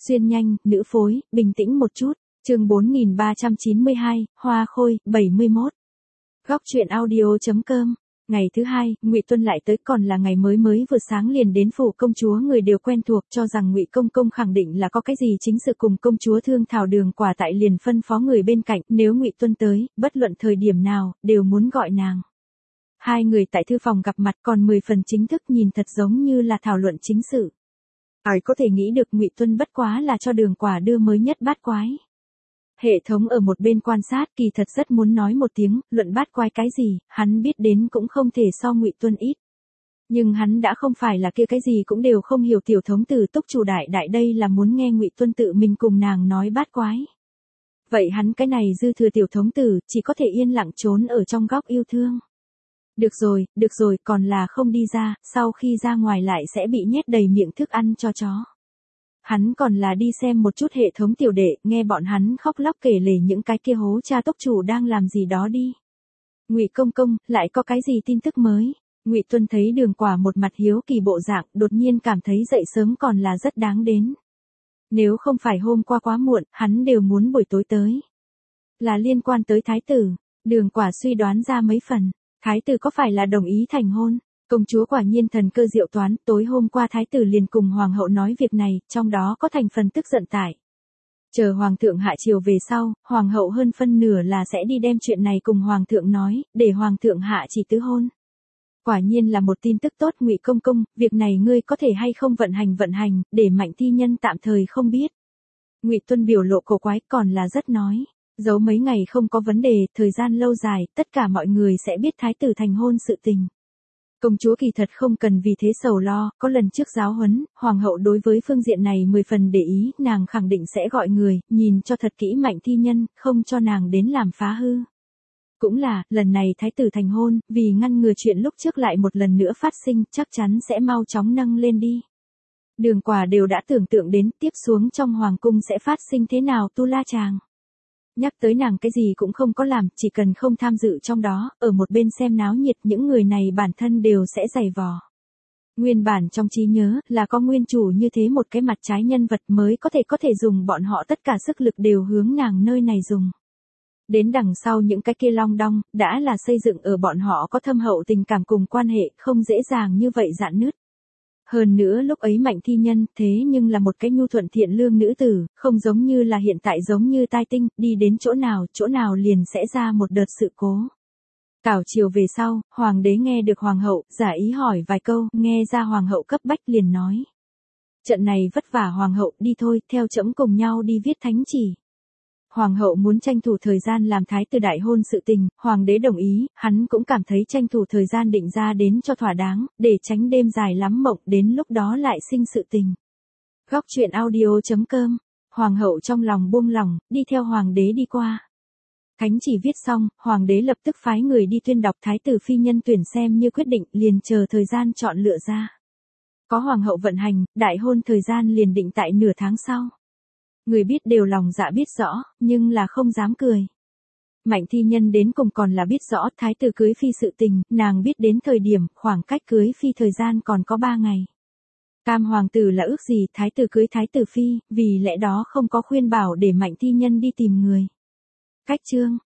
Xuyên nhanh, nữ phối, bình tĩnh một chút. Chương 4392, Hoa Khôi, 71. Góc truyện audio.com. Ngày thứ hai, Ngụy Tuân lại tới, còn là ngày mới vừa sáng liền đến phủ công chúa, người đều quen thuộc, cho rằng Ngụy công công khẳng định là có cái gì chính sự cùng công chúa thương thảo, Đường Quả tại liền phân phó người bên cạnh, nếu Ngụy Tuân tới, bất luận thời điểm nào, đều muốn gọi nàng. Hai người tại thư phòng gặp mặt, còn 10 phần chính thức, nhìn thật giống như là thảo luận chính sự. Ai có thể nghĩ được Ngụy Tuân bất quá là cho Đường Quả đưa mới nhất bát quái. Hệ thống ở một bên quan sát, kỳ thật rất muốn nói một tiếng, luận bát quái cái gì, hắn biết đến cũng không thể so Ngụy Tuân ít. Nhưng hắn đã không phải là kia cái gì cũng đều không hiểu tiểu thống tử Túc Chủ đại đây là muốn nghe Ngụy Tuân tự mình cùng nàng nói bát quái. Vậy hắn cái này dư thừa tiểu thống tử, chỉ có thể yên lặng trốn ở trong góc yêu thương. Được rồi, còn là không đi ra, sau khi ra ngoài lại sẽ bị nhét đầy miệng thức ăn cho chó. Hắn còn là đi xem một chút hệ thống tiểu đệ, nghe bọn hắn khóc lóc kể lể những cái kia hố cha Túc Chủ đang làm gì đó đi. Ngụy công công, lại có cái gì tin tức mới? Ngụy Tuân thấy Đường Quả một mặt hiếu kỳ bộ dạng, đột nhiên cảm thấy dậy sớm còn là rất đáng đến. Nếu không phải hôm qua quá muộn, hắn đều muốn buổi tối tới. Là liên quan tới thái tử. Đường Quả suy đoán ra mấy phần. Thái tử có phải là đồng ý thành hôn? Công chúa quả nhiên thần cơ diệu toán, tối hôm qua thái tử liền cùng hoàng hậu nói việc này, trong đó có thành phần tức giận tại. Chờ hoàng thượng hạ triều về sau, hoàng hậu hơn phân nửa là sẽ đi đem chuyện này cùng hoàng thượng nói, để hoàng thượng hạ chỉ tứ hôn. Quả nhiên là một tin tức tốt. Ngụy công công, việc này ngươi có thể hay không vận hành, để Mạnh Thi Nhân tạm thời không biết. Ngụy Tuân biểu lộ cổ quái, còn là rất nói. Giấu mấy ngày không có vấn đề, thời gian lâu dài, tất cả mọi người sẽ biết thái tử thành hôn sự tình. Công chúa kỳ thật không cần vì thế sầu lo, có lần trước giáo huấn, hoàng hậu đối với phương diện này 10 phần để ý, nàng khẳng định sẽ gọi người, nhìn cho thật kỹ Mạnh Thi Nhân, không cho nàng đến làm phá hư. Cũng là, lần này thái tử thành hôn, vì ngăn ngừa chuyện lúc trước lại một lần nữa phát sinh, chắc chắn sẽ mau chóng nâng lên đi. Đường Quả đều đã tưởng tượng đến tiếp xuống trong hoàng cung sẽ phát sinh thế nào tu la chàng. Nhắc tới nàng cái gì cũng không có làm, chỉ cần không tham dự trong đó, ở một bên xem náo nhiệt, những người này bản thân đều sẽ giày vò. Nguyên bản trong trí nhớ là có nguyên chủ như thế một cái mặt trái nhân vật mới có thể dùng bọn họ tất cả sức lực đều hướng nàng nơi này dùng. Đến đằng sau những cái kia long đong, đã là xây dựng ở bọn họ có thâm hậu tình cảm cùng quan hệ, không dễ dàng như vậy rạn nứt. Hơn nữa lúc ấy Mạnh Thi Nhân thế nhưng là một cái nhu thuận thiện lương nữ tử, không giống như là hiện tại giống như tai tinh, đi đến chỗ nào liền sẽ ra một đợt sự cố. Cảo chiều về sau, hoàng đế nghe được hoàng hậu, giả ý hỏi vài câu, nghe ra hoàng hậu cấp bách liền nói. Trận này vất vả hoàng hậu, đi thôi, theo trẫm cùng nhau đi viết thánh chỉ. Hoàng hậu muốn tranh thủ thời gian làm thái tử đại hôn sự tình, hoàng đế đồng ý, hắn cũng cảm thấy tranh thủ thời gian định ra đến cho thỏa đáng, để tránh đêm dài lắm mộng, đến lúc đó lại sinh sự tình. Góc truyện audio.com. Hoàng hậu trong lòng buông lỏng, đi theo hoàng đế đi qua. Thánh chỉ viết xong, hoàng đế lập tức phái người đi tuyên đọc, thái tử phi nhân tuyển xem như quyết định, liền chờ thời gian chọn lựa ra. Có hoàng hậu vận hành, đại hôn thời gian liền định tại nửa tháng sau. Người biết đều lòng dạ biết rõ, nhưng là không dám cười. Mạnh Thi Nhân đến cùng còn là biết rõ thái tử cưới phi sự tình, nàng biết đến thời điểm khoảng cách cưới phi thời gian còn có 3 ngày. Cam hoàng tử là ước gì thái tử cưới thái tử phi, vì lẽ đó không có khuyên bảo để Mạnh Thi Nhân đi tìm người. Cách chương.